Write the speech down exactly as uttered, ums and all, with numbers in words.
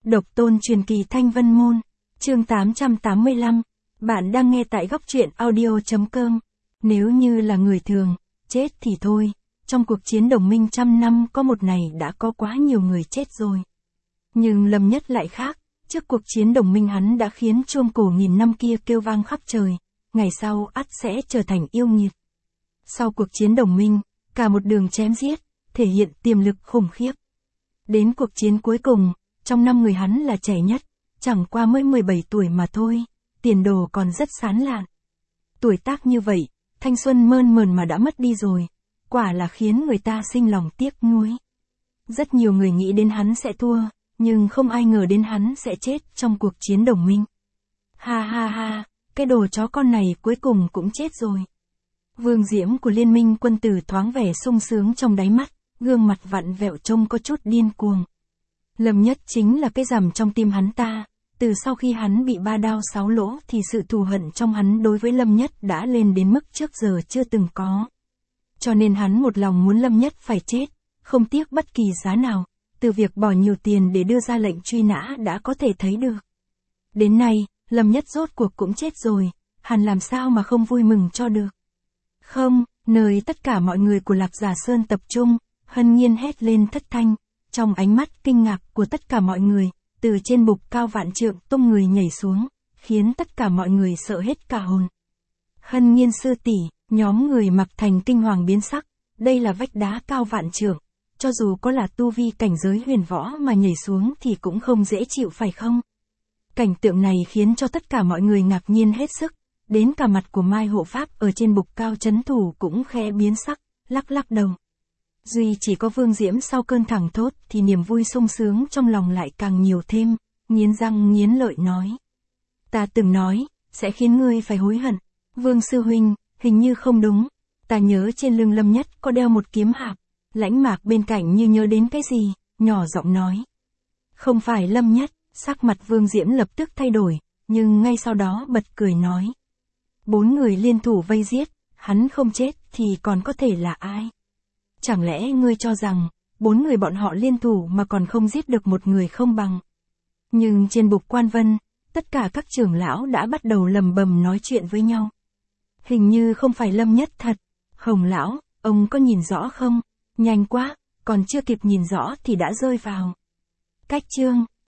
Độc tôn truyền kỳ Thanh Vân Môn, chương tám trăm tám mươi lăm, bạn đang nghe tại góc truyện audio.com. Nếu như là người thường, chết thì thôi, trong cuộc chiến đồng minh trăm năm có một ngày đã có quá nhiều người chết rồi. Nhưng Lâm Nhất lại khác, trước cuộc chiến đồng minh hắn đã khiến chuông cổ nghìn năm kia kêu vang khắp trời, ngày sau ắt sẽ trở thành yêu nghiệt. Sau cuộc chiến đồng minh, cả một đường chém giết, thể hiện tiềm lực khủng khiếp. Đến cuộc chiến cuối cùng, trong năm người hắn là trẻ nhất, chẳng qua mới mười bảy tuổi mà thôi, tiền đồ còn rất sáng lạn. Tuổi tác như vậy, thanh xuân mơn mờn mà đã mất đi rồi, quả là khiến người ta sinh lòng tiếc nuối. Rất nhiều người nghĩ đến hắn sẽ thua, nhưng không ai ngờ đến hắn sẽ chết trong cuộc chiến đồng minh. Ha ha ha, cái đồ chó con này cuối cùng cũng chết rồi. Vương diễm của liên minh quân tử thoáng vẻ sung sướng trong đáy mắt, gương mặt vặn vẹo trông có chút điên cuồng. Lâm Nhất chính là cái rằm trong tim hắn ta, từ sau khi hắn bị ba đao sáu lỗ thì sự thù hận trong hắn đối với Lâm Nhất đã lên đến mức trước giờ chưa từng có. Cho nên hắn một lòng muốn Lâm Nhất phải chết, không tiếc bất kỳ giá nào, từ việc bỏ nhiều tiền để đưa ra lệnh truy nã đã có thể thấy được. Đến nay, Lâm Nhất rốt cuộc cũng chết rồi, hắn làm sao mà không vui mừng cho được. Không, nơi tất cả mọi người của Lạc Giả Sơn tập trung, Hân Nhiên hét lên thất thanh, trong ánh mắt kinh ngạc của tất cả mọi người, từ trên bục cao vạn trượng tung người nhảy xuống, khiến tất cả mọi người sợ hết cả hồn. Hân Nhiên sư tỷ, nhóm người Mặc Thành kinh hoàng biến sắc, đây là vách đá cao vạn trượng, cho dù có là tu vi cảnh giới huyền võ mà nhảy xuống thì cũng không dễ chịu phải không? Cảnh tượng này khiến cho tất cả mọi người ngạc nhiên hết sức, đến cả mặt của Mai hộ pháp ở trên bục cao trấn thủ cũng khẽ biến sắc, lắc lắc đầu. Duy chỉ có Vương Diễm sau cơn thẳng thốt thì niềm vui sung sướng trong lòng lại càng nhiều thêm, nghiến răng nghiến lợi nói. Ta từng nói, sẽ khiến ngươi phải hối hận. Vương sư huynh, hình như không đúng. Ta nhớ trên lưng Lâm Nhất có đeo một kiếm hạp. Lãnh Mạc bên cạnh như nhớ đến cái gì, nhỏ giọng nói. Không phải Lâm Nhất, sắc mặt Vương Diễm lập tức thay đổi, nhưng ngay sau đó bật cười nói. Bốn người liên thủ vây giết, hắn không chết thì còn có thể là ai? Chẳng lẽ ngươi cho rằng, bốn người bọn họ liên thủ mà còn không giết được một người không bằng? Nhưng trên bục Quan Vân, tất cả các trưởng lão đã bắt đầu lầm bầm nói chuyện với nhau. Hình như không phải Lâm Nhất thật. Hồng lão, ông có nhìn rõ không? Nhanh quá, còn chưa kịp nhìn rõ thì đã rơi vào. Cách chương.